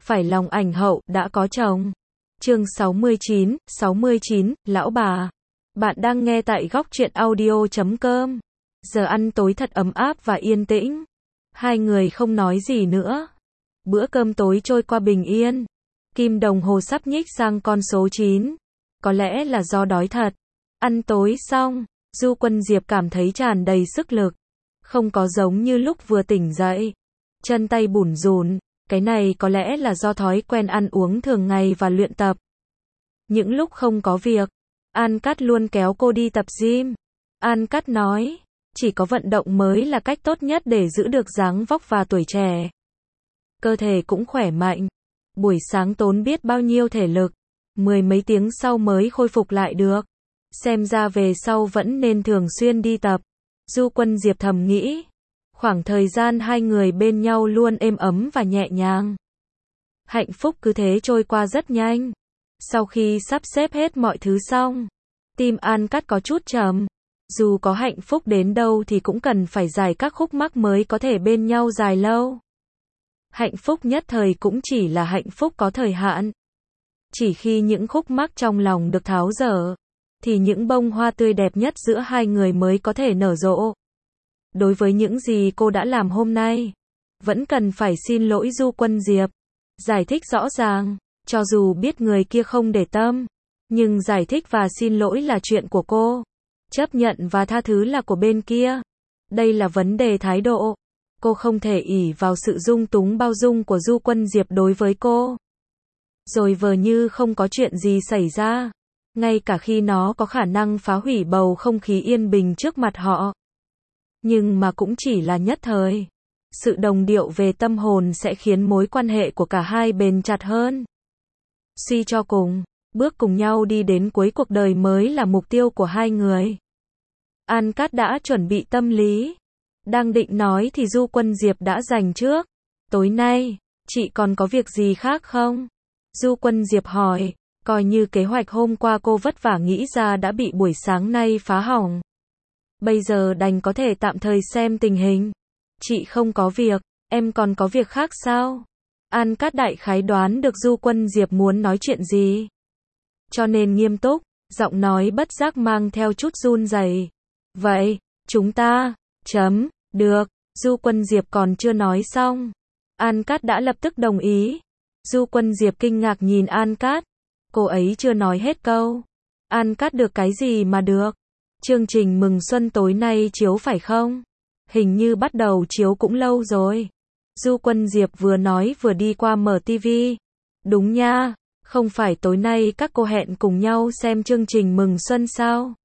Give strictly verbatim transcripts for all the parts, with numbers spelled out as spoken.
phải lòng ảnh hậu đã có chồng. Chương sáu mươi chín, sáu mươi chín, lão bà. Bạn đang nghe tại góc truyện audio chấm com. Giờ ăn tối thật ấm áp và yên tĩnh. Hai người không nói gì nữa. Bữa cơm tối trôi qua bình yên. Kim đồng hồ sắp nhích sang con số chín. Có lẽ là do đói thật. Ăn tối xong, Du Quân Diệp cảm thấy tràn đầy sức lực. Không có giống như lúc vừa tỉnh dậy. Chân tay bủn rủn, cái này có lẽ là do thói quen ăn uống thường ngày và luyện tập. Những lúc không có việc, An Cát luôn kéo cô đi tập gym. An Cát nói, chỉ có vận động mới là cách tốt nhất để giữ được dáng vóc và tuổi trẻ. Cơ thể cũng khỏe mạnh. Buổi sáng tốn biết bao nhiêu thể lực, mười mấy tiếng sau mới khôi phục lại được. Xem ra về sau vẫn nên thường xuyên đi tập. Du Quân Diệp thầm nghĩ. Khoảng thời gian hai người bên nhau luôn êm ấm và nhẹ nhàng. Hạnh phúc cứ thế trôi qua rất nhanh. Sau khi sắp xếp hết mọi thứ xong, tim An Cát có chút trầm. Dù có hạnh phúc đến đâu thì cũng cần phải giải các khúc mắc mới có thể bên nhau dài lâu. Hạnh phúc nhất thời cũng chỉ là hạnh phúc có thời hạn. Chỉ khi những khúc mắc trong lòng được tháo dỡ, thì những bông hoa tươi đẹp nhất giữa hai người mới có thể nở rộ. Đối với những gì cô đã làm hôm nay, vẫn cần phải xin lỗi Du Quân Diệp. Giải thích rõ ràng, cho dù biết người kia không để tâm, nhưng giải thích và xin lỗi là chuyện của cô. Chấp nhận và tha thứ là của bên kia. Đây là vấn đề thái độ. Cô không thể ỷ vào sự dung túng bao dung của Du Quân Diệp đối với cô. Rồi vờ như không có chuyện gì xảy ra. Ngay cả khi nó có khả năng phá hủy bầu không khí yên bình trước mặt họ. Nhưng mà cũng chỉ là nhất thời. Sự đồng điệu về tâm hồn sẽ khiến mối quan hệ của cả hai bền chặt hơn. Suy cho cùng, bước cùng nhau đi đến cuối cuộc đời mới là mục tiêu của hai người. An Cát đã chuẩn bị tâm lý. Đang định nói thì Du Quân Diệp đã giành trước. Tối nay, chị còn có việc gì khác không? Du Quân Diệp hỏi, coi như kế hoạch hôm qua cô vất vả nghĩ ra đã bị buổi sáng nay phá hỏng. Bây giờ đành có thể tạm thời xem tình hình. Chị không có việc, em còn có việc khác sao? An Cát đại khái đoán được Du Quân Diệp muốn nói chuyện gì. Cho nên nghiêm túc, giọng nói bất giác mang theo chút run rẩy. Vậy, chúng ta, chấm, được, Du Quân Diệp còn chưa nói xong. An Cát đã lập tức đồng ý. Du Quân Diệp kinh ngạc nhìn An Cát. Cô ấy chưa nói hết câu. An Cát được cái gì mà được? Chương trình mừng xuân tối nay chiếu phải không? Hình như bắt đầu chiếu cũng lâu rồi. Du Quân Diệp vừa nói vừa đi qua mở tivi. Đúng nha, không phải tối nay các cô hẹn cùng nhau xem chương trình mừng xuân sao?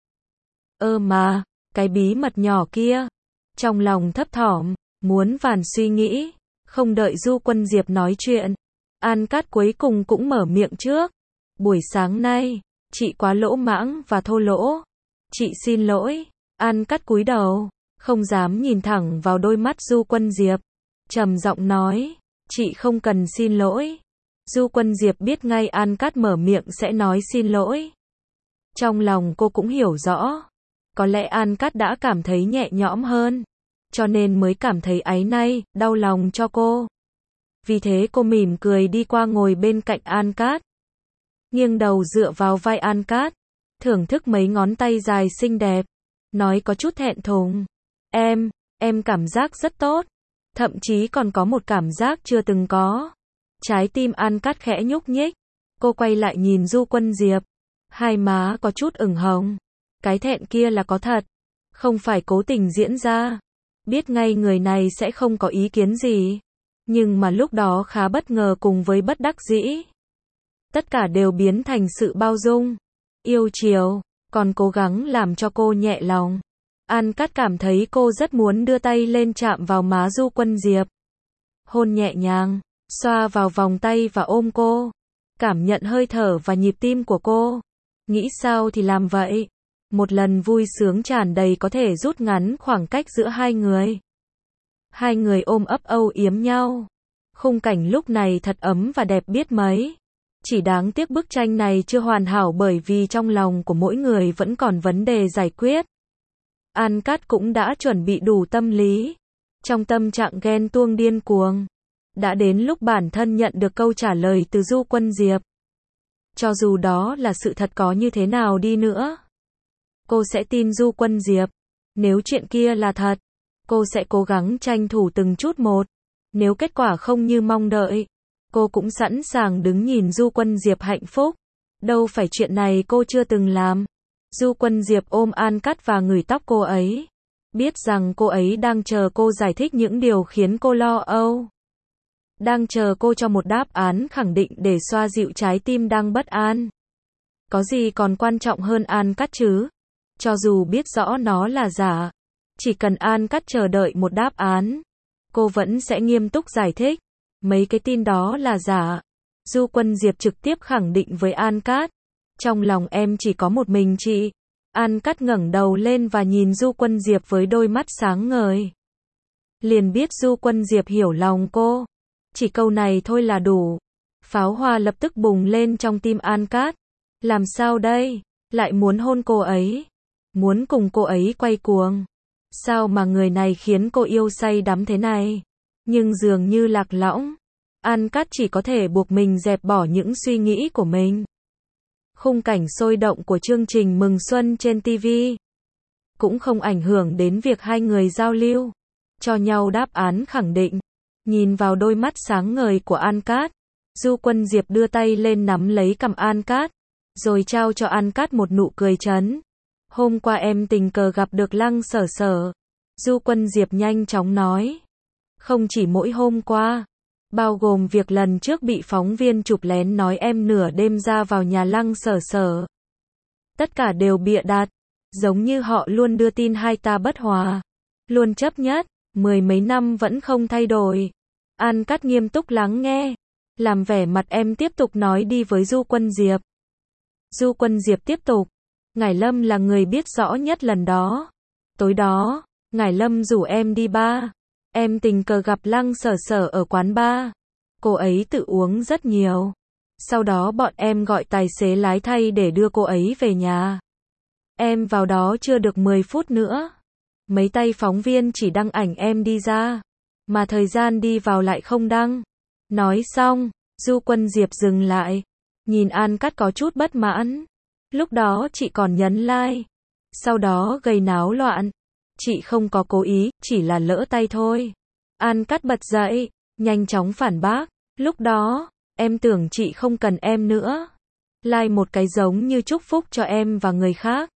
Ơ mà, cái bí mật nhỏ kia. Trong lòng thấp thỏm, muốn vàn suy nghĩ, không đợi Du Quân Diệp nói chuyện. An Cát cuối cùng cũng mở miệng trước. Buổi sáng nay, chị quá lỗ mãng và thô lỗ. Chị xin lỗi. An Cát cúi đầu, không dám nhìn thẳng vào đôi mắt Du Quân Diệp. Trầm giọng nói, chị không cần xin lỗi. Du Quân Diệp biết ngay An Cát mở miệng sẽ nói xin lỗi. Trong lòng cô cũng hiểu rõ. Có lẽ An Cát đã cảm thấy nhẹ nhõm hơn. Cho nên mới cảm thấy áy náy, đau lòng cho cô. Vì thế cô mỉm cười đi qua ngồi bên cạnh An Cát. Nghiêng đầu dựa vào vai An Cát. Thưởng thức mấy ngón tay dài xinh đẹp. Nói có chút thẹn thùng. Em, em cảm giác rất tốt. Thậm chí còn có một cảm giác chưa từng có. Trái tim An Cát khẽ nhúc nhích. Cô quay lại nhìn Du Quân Diệp. Hai má có chút ửng hồng. Cái thẹn kia là có thật. Không phải cố tình diễn ra. Biết ngay người này sẽ không có ý kiến gì. Nhưng mà lúc đó khá bất ngờ cùng với bất đắc dĩ. Tất cả đều biến thành sự bao dung. Yêu chiều. Còn cố gắng làm cho cô nhẹ lòng. An Cát cảm thấy cô rất muốn đưa tay lên chạm vào má Du Quân Diệp. Hôn nhẹ nhàng, xoa vào vòng tay và ôm cô. Cảm nhận hơi thở và nhịp tim của cô. Nghĩ sao thì làm vậy. Một lần vui sướng tràn đầy có thể rút ngắn khoảng cách giữa hai người. Hai người ôm ấp âu yếm nhau. Khung cảnh lúc này thật ấm và đẹp biết mấy. Chỉ đáng tiếc bức tranh này chưa hoàn hảo bởi vì trong lòng của mỗi người vẫn còn vấn đề giải quyết. An Cát cũng đã chuẩn bị đủ tâm lý. Trong tâm trạng ghen tuông điên cuồng. Đã đến lúc bản thân nhận được câu trả lời từ Du Quân Diệp. Cho dù đó là sự thật có như thế nào đi nữa, cô sẽ tin Du Quân Diệp. Nếu chuyện kia là thật, cô sẽ cố gắng tranh thủ từng chút một. Nếu kết quả không như mong đợi, cô cũng sẵn sàng đứng nhìn Du Quân Diệp hạnh phúc. Đâu phải chuyện này cô chưa từng làm. Du Quân Diệp ôm An Cắt và ngửi tóc cô ấy. Biết rằng cô ấy đang chờ cô giải thích những điều khiến cô lo âu. Đang chờ cô cho một đáp án khẳng định để xoa dịu trái tim đang bất an. Có gì còn quan trọng hơn An Cắt chứ? Cho dù biết rõ nó là giả, chỉ cần An Cắt chờ đợi một đáp án, cô vẫn sẽ nghiêm túc giải thích. Mấy cái tin đó là giả. Du Quân Diệp trực tiếp khẳng định với An Cắt. Trong lòng em chỉ có một mình chị. An Cắt ngẩng đầu lên và nhìn Du Quân Diệp với đôi mắt sáng ngời. Liền biết Du Quân Diệp hiểu lòng cô. Chỉ câu này thôi là đủ. Pháo hoa lập tức bùng lên trong tim An Cắt. Làm sao đây? Lại muốn hôn cô ấy. Muốn cùng cô ấy quay cuồng. Sao mà người này khiến cô yêu say đắm thế này? Nhưng dường như lạc lõng. An Cắt chỉ có thể buộc mình dẹp bỏ những suy nghĩ của mình. Khung cảnh sôi động của chương trình Mừng Xuân trên ti vi cũng không ảnh hưởng đến việc hai người giao lưu, cho nhau đáp án khẳng định. Nhìn vào đôi mắt sáng ngời của An Cắt, Du Quân Diệp đưa tay lên nắm lấy cằm An Cắt, rồi trao cho An Cắt một nụ cười trấn. Hôm qua em tình cờ gặp được Lăng Sở Sở. Du Quân Diệp nhanh chóng nói. Không chỉ mỗi hôm qua, bao gồm việc lần trước bị phóng viên chụp lén nói em nửa đêm ra vào nhà Lăng Sở Sở. Tất cả đều bịa đặt, giống như họ luôn đưa tin hai ta bất hòa, luôn chấp nhất, mười mấy năm vẫn không thay đổi. An Cắt nghiêm túc lắng nghe, làm vẻ mặt em tiếp tục nói đi với Du Quân Diệp. Du Quân Diệp tiếp tục, Ngải Lâm là người biết rõ nhất lần đó. Tối đó, Ngải Lâm rủ em đi bar. Em tình cờ gặp Lăng Sở Sở ở quán bar. Cô ấy tự uống rất nhiều. Sau đó bọn em gọi tài xế lái thay để đưa cô ấy về nhà. Em vào đó chưa được mười phút nữa. Mấy tay phóng viên chỉ đăng ảnh em đi ra, mà thời gian đi vào lại không đăng. Nói xong, Du Quân Diệp dừng lại, nhìn An Cắt có chút bất mãn. Lúc đó chị còn nhấn like, sau đó gây náo loạn. Chị không có cố ý, chỉ là lỡ tay thôi. An Cắt bật dậy, nhanh chóng phản bác. Lúc đó, em tưởng chị không cần em nữa. Like một cái giống như chúc phúc cho em và người khác.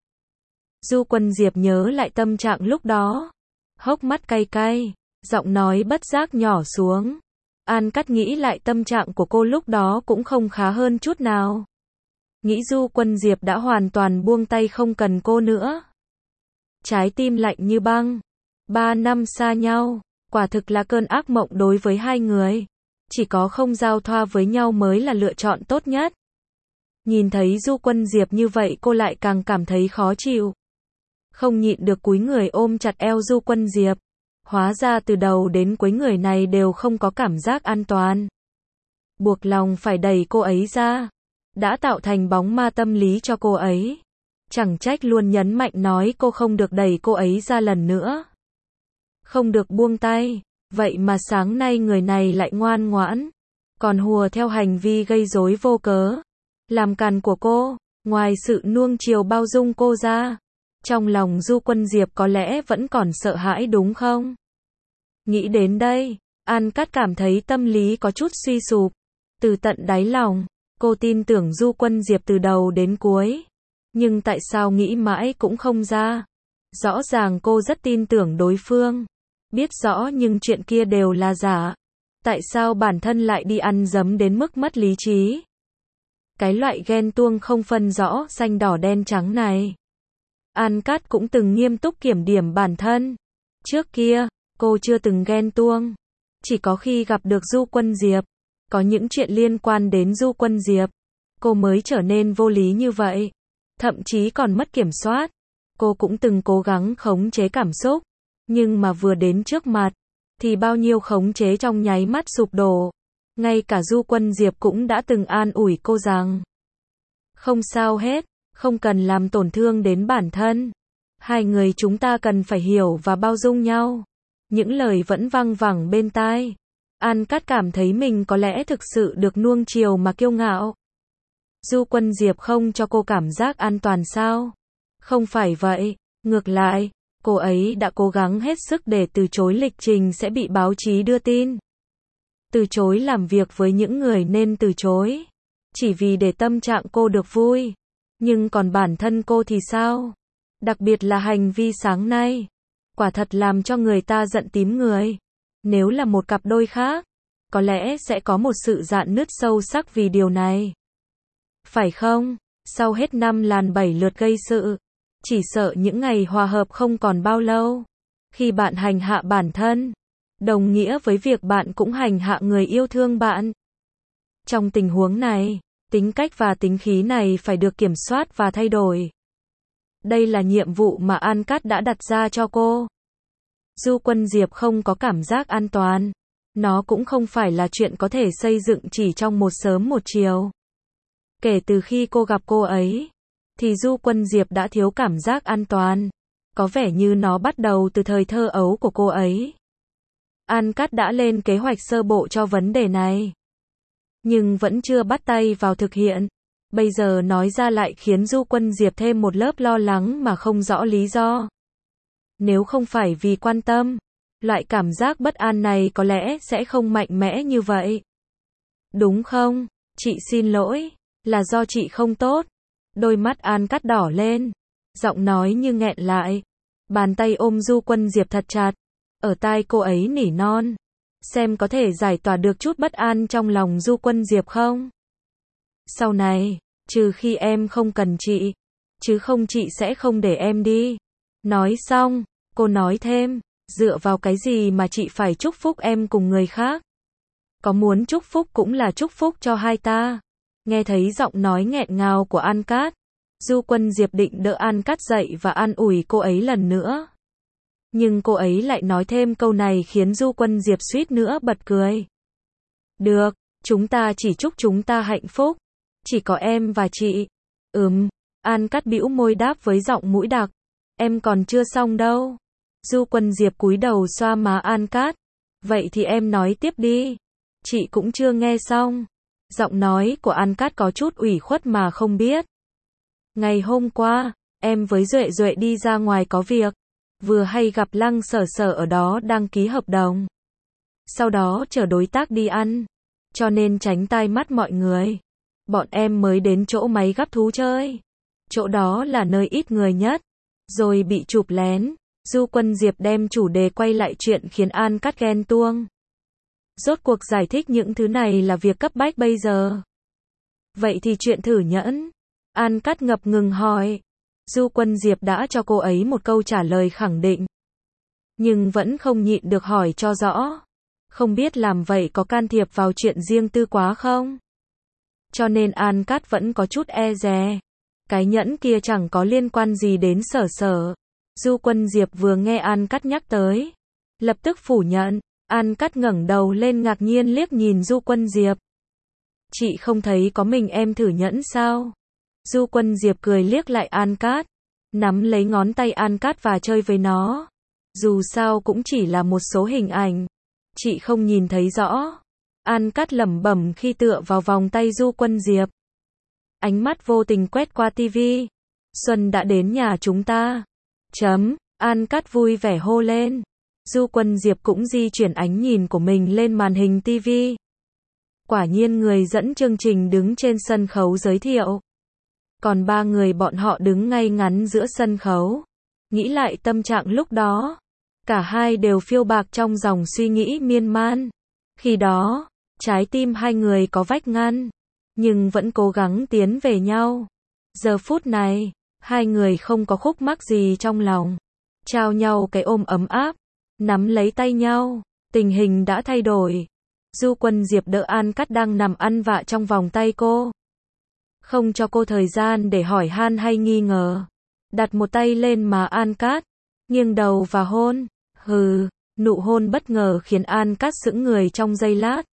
Du Quân Diệp nhớ lại tâm trạng lúc đó. Hốc mắt cay cay, giọng nói bất giác nhỏ xuống. An Cắt nghĩ lại tâm trạng của cô lúc đó cũng không khá hơn chút nào. Nghĩ Du Quân Diệp đã hoàn toàn buông tay không cần cô nữa. Trái tim lạnh như băng. Ba năm xa nhau, quả thực là cơn ác mộng đối với hai người. Chỉ có không giao thoa với nhau mới là lựa chọn tốt nhất. Nhìn thấy Du Quân Diệp như vậy cô lại càng cảm thấy khó chịu. Không nhịn được cúi người ôm chặt eo Du Quân Diệp. Hóa ra từ đầu đến cuối người này đều không có cảm giác an toàn. Buộc lòng phải đẩy cô ấy ra. Đã tạo thành bóng ma tâm lý cho cô ấy. Chẳng trách luôn nhấn mạnh nói cô không được đẩy cô ấy ra lần nữa. Không được buông tay. Vậy mà sáng nay người này lại ngoan ngoãn. Còn hùa theo hành vi gây rối vô cớ. Làm càn của cô. Ngoài sự nuông chiều bao dung cô ra, trong lòng Du Quân Diệp có lẽ vẫn còn sợ hãi đúng không? Nghĩ đến đây, An Cắt cảm thấy tâm lý có chút suy sụp. Từ tận đáy lòng, cô tin tưởng Du Quân Diệp từ đầu đến cuối. Nhưng tại sao nghĩ mãi cũng không ra? Rõ ràng cô rất tin tưởng đối phương. Biết rõ nhưng chuyện kia đều là giả. Tại sao bản thân lại đi ăn dấm đến mức mất lý trí? Cái loại ghen tuông không phân rõ xanh đỏ đen trắng này. An Cắt cũng từng nghiêm túc kiểm điểm bản thân. Trước kia, cô chưa từng ghen tuông. Chỉ có khi gặp được Du Quân Diệp, có những chuyện liên quan đến Du Quân Diệp, cô mới trở nên vô lý như vậy. Thậm chí còn mất kiểm soát. Cô cũng từng cố gắng khống chế cảm xúc. Nhưng mà vừa đến trước mặt, thì bao nhiêu khống chế trong nháy mắt sụp đổ. Ngay cả Du Quân Diệp cũng đã từng an ủi cô rằng không sao hết, không cần làm tổn thương đến bản thân. Hai người chúng ta cần phải hiểu và bao dung nhau. Những lời vẫn văng vẳng bên tai. An Cát cảm thấy mình có lẽ thực sự được nuông chiều mà kiêu ngạo. Du Quân Diệp không cho cô cảm giác an toàn sao? Không phải vậy, ngược lại, cô ấy đã cố gắng hết sức để từ chối lịch trình sẽ bị báo chí đưa tin. Từ chối làm việc với những người nên từ chối. Chỉ vì để tâm trạng cô được vui. Nhưng còn bản thân cô thì sao? Đặc biệt là hành vi sáng nay. Quả thật làm cho người ta giận tím người. Nếu là một cặp đôi khác, có lẽ sẽ có một sự rạn nứt sâu sắc vì điều này. Phải không? Sau hết năm làn bảy lượt gây sự, chỉ sợ những ngày hòa hợp không còn bao lâu. Khi bạn hành hạ bản thân, đồng nghĩa với việc bạn cũng hành hạ người yêu thương bạn. Trong tình huống này, tính cách và tính khí này phải được kiểm soát và thay đổi. Đây là nhiệm vụ mà An Cát đã đặt ra cho cô. Du Quân Diệp không có cảm giác an toàn. Nó cũng không phải là chuyện có thể xây dựng chỉ trong một sớm một chiều. Kể từ khi cô gặp cô ấy, thì Du Quân Diệp đã thiếu cảm giác an toàn. Có vẻ như nó bắt đầu từ thời thơ ấu của cô ấy. An Cát đã lên kế hoạch sơ bộ cho vấn đề này. Nhưng vẫn chưa bắt tay vào thực hiện. Bây giờ nói ra lại khiến Du Quân Diệp thêm một lớp lo lắng mà không rõ lý do. Nếu không phải vì quan tâm, loại cảm giác bất an này có lẽ sẽ không mạnh mẽ như vậy. Đúng không? Chị xin lỗi, là do chị không tốt. Đôi mắt An Cát đỏ lên, giọng nói như nghẹn lại. Bàn tay ôm Du Quân Diệp thật chặt, ở tai cô ấy nỉ non. Xem có thể giải tỏa được chút bất an trong lòng Du Quân Diệp không? Sau này, trừ khi em không cần chị, chứ không chị sẽ không để em đi. Nói xong, cô nói thêm, dựa vào cái gì mà chị phải chúc phúc em cùng người khác? Có muốn chúc phúc cũng là chúc phúc cho hai ta. Nghe thấy giọng nói nghẹn ngào của An Cát, Du Quân Diệp định đỡ An Cát dậy và an ủi cô ấy lần nữa. Nhưng cô ấy lại nói thêm câu này khiến Du Quân Diệp suýt nữa bật cười. Được, chúng ta chỉ chúc chúng ta hạnh phúc. Chỉ có em và chị. Ừm, An Cát bĩu môi đáp với giọng mũi đặc. Em còn chưa xong đâu. Du Quân Diệp cúi đầu xoa má An Cát. Vậy thì em nói tiếp đi. Chị cũng chưa nghe xong. Giọng nói của An Cát có chút ủy khuất mà không biết. Ngày hôm qua, em với Duệ Duệ đi ra ngoài có việc. Vừa hay gặp Lăng Sở Sở ở đó đăng ký hợp đồng. Sau đó chở đối tác đi ăn. Cho nên tránh tai mắt mọi người. Bọn em mới đến chỗ máy gắp thú chơi. Chỗ đó là nơi ít người nhất. Rồi bị chụp lén. Du Quân Diệp đem chủ đề quay lại chuyện khiến An Cát ghen tuông. Rốt cuộc giải thích những thứ này là việc cấp bách bây giờ. Vậy thì chuyện thử nhẫn. An Cát ngập ngừng hỏi. Du Quân Diệp đã cho cô ấy một câu trả lời khẳng định. Nhưng vẫn không nhịn được hỏi cho rõ. Không biết làm vậy có can thiệp vào chuyện riêng tư quá không? Cho nên An Cát vẫn có chút e dè. Cái nhẫn kia chẳng có liên quan gì đến Sở Sở. Du Quân Diệp vừa nghe An Cát nhắc tới, lập tức phủ nhận. An Cát ngẩng đầu lên ngạc nhiên liếc nhìn Du Quân Diệp. Chị không thấy có mình em thử nhẫn sao? Du Quân Diệp cười liếc lại An Cát, nắm lấy ngón tay An Cát và chơi với nó. Dù sao cũng chỉ là một số hình ảnh. Chị không nhìn thấy rõ. An Cát lẩm bẩm khi tựa vào vòng tay Du Quân Diệp. Ánh mắt vô tình quét qua tivi. Xuân đã đến nhà chúng ta. Chấm. An Cát vui vẻ hô lên. Du Quân Diệp cũng di chuyển ánh nhìn của mình lên màn hình tivi. Quả nhiên người dẫn chương trình đứng trên sân khấu giới thiệu. Còn ba người bọn họ đứng ngay ngắn giữa sân khấu. Nghĩ lại tâm trạng lúc đó. Cả hai đều phiêu bạc trong dòng suy nghĩ miên man. Khi đó, trái tim hai người có vách ngăn. Nhưng vẫn cố gắng tiến về nhau. Giờ phút này, hai người không có khúc mắc gì trong lòng. Trao nhau cái ôm ấm áp. Nắm lấy tay nhau. Tình hình đã thay đổi. Du Quân Diệp đỡ An Cát đang nằm ăn vạ trong vòng tay cô. Không cho cô thời gian để hỏi han hay nghi ngờ. Đặt một tay lên má An Cát. Nghiêng đầu và hôn. Hừ, nụ hôn bất ngờ khiến An Cát sững người trong giây lát.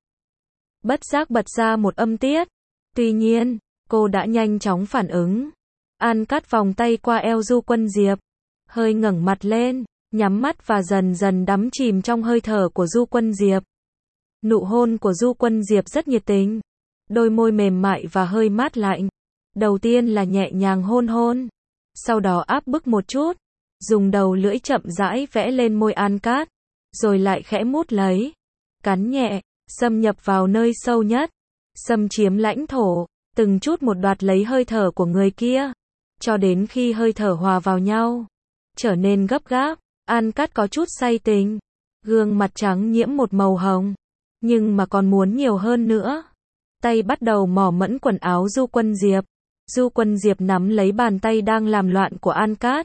Bất giác bật ra một âm tiết. Tuy nhiên, cô đã nhanh chóng phản ứng. An Cát vòng tay qua eo Du Quân Diệp. Hơi ngẩng mặt lên, nhắm mắt và dần dần đắm chìm trong hơi thở của Du Quân Diệp. Nụ hôn của Du Quân Diệp rất nhiệt tình. Đôi môi mềm mại và hơi mát lạnh. Đầu tiên là nhẹ nhàng hôn hôn. Sau đó áp bức một chút. Dùng đầu lưỡi chậm rãi vẽ lên môi An Cát. Rồi lại khẽ mút lấy. Cắn nhẹ. Xâm nhập vào nơi sâu nhất. Xâm chiếm lãnh thổ. Từng chút một đoạt lấy hơi thở của người kia. Cho đến khi hơi thở hòa vào nhau. Trở nên gấp gáp. An Cát có chút say tình. Gương mặt trắng nhiễm một màu hồng. Nhưng mà còn muốn nhiều hơn nữa. Tay bắt đầu mò mẫm quần áo Du Quân Diệp. Du Quân Diệp nắm lấy bàn tay đang làm loạn của An Cát.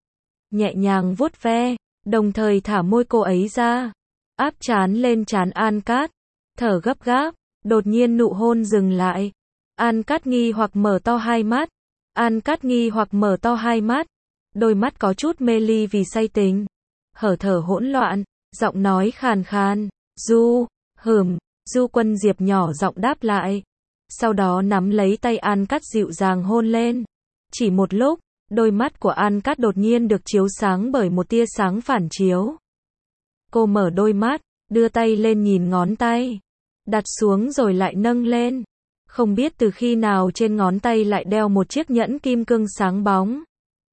Nhẹ nhàng vuốt ve. Đồng thời thả môi cô ấy ra. Áp trán lên trán An Cát. Thở gấp gáp. Đột nhiên nụ hôn dừng lại. An Cát nghi hoặc mở to hai mắt. An Cát nghi hoặc mở to hai mắt. Đôi mắt có chút mê ly vì say tình. Hở thở hỗn loạn. Giọng nói khàn khàn. Du, hửm. Du Quân Diệp nhỏ giọng đáp lại. Sau đó nắm lấy tay An Cát dịu dàng hôn lên. Chỉ một lúc, đôi mắt của An Cát đột nhiên được chiếu sáng bởi một tia sáng phản chiếu. Cô mở đôi mắt, đưa tay lên nhìn ngón tay. Đặt xuống rồi lại nâng lên. Không biết từ khi nào trên ngón tay lại đeo một chiếc nhẫn kim cương sáng bóng.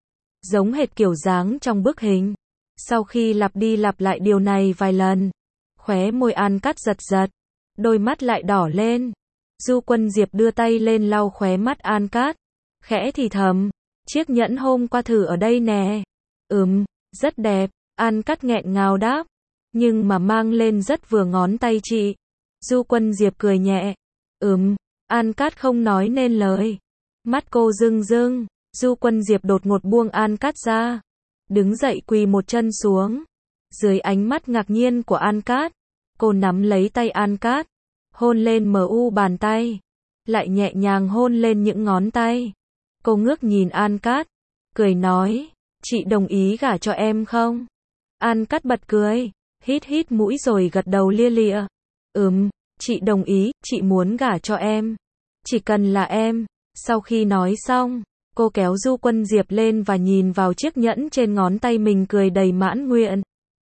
Giống hệt kiểu dáng trong bức hình. Sau khi lặp đi lặp lại điều này vài lần, khóe môi An Cát giật giật, đôi mắt lại đỏ lên. Du Quân Diệp đưa tay lên lau khóe mắt An Cát, khẽ thì thầm, chiếc nhẫn hôm qua thử ở đây nè. Ừm, rất đẹp, An Cát nghẹn ngào đáp, nhưng mà mang lên rất vừa ngón tay chị. Du Quân Diệp cười nhẹ, ừm, An Cát không nói nên lời. Mắt cô rưng rưng, Du Quân Diệp đột ngột buông An Cát ra. Đứng dậy quỳ một chân xuống. Dưới ánh mắt ngạc nhiên của An Cát, cô nắm lấy tay An Cát, hôn lên mờ u bàn tay, lại nhẹ nhàng hôn lên những ngón tay. Cô ngước nhìn An Cát, cười nói, chị đồng ý gả cho em không? An Cát bật cười, hít hít mũi rồi gật đầu lia lịa. Ừm, chị đồng ý, chị muốn gả cho em. Chỉ cần là em. Sau khi nói xong, cô kéo Du Quân Diệp lên và nhìn vào chiếc nhẫn trên ngón tay mình cười đầy mãn nguyện.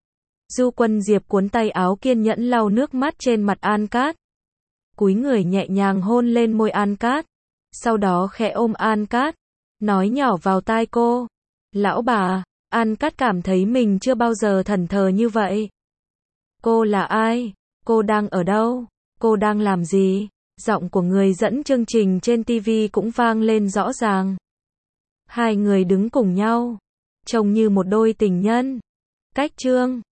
Du Quân Diệp cuốn tay áo kiên nhẫn lau nước mắt trên mặt An Cát. Cúi người nhẹ nhàng hôn lên môi An Cát. Sau đó khẽ ôm An Cát, nói nhỏ vào tai cô. Lão bà, An Cát cảm thấy mình chưa bao giờ thẫn thờ như vậy. Cô là ai? Cô đang ở đâu? Cô đang làm gì? Giọng của người dẫn chương trình trên ti vi cũng vang lên rõ ràng. Hai người đứng cùng nhau, trông như một đôi tình nhân. Cách chương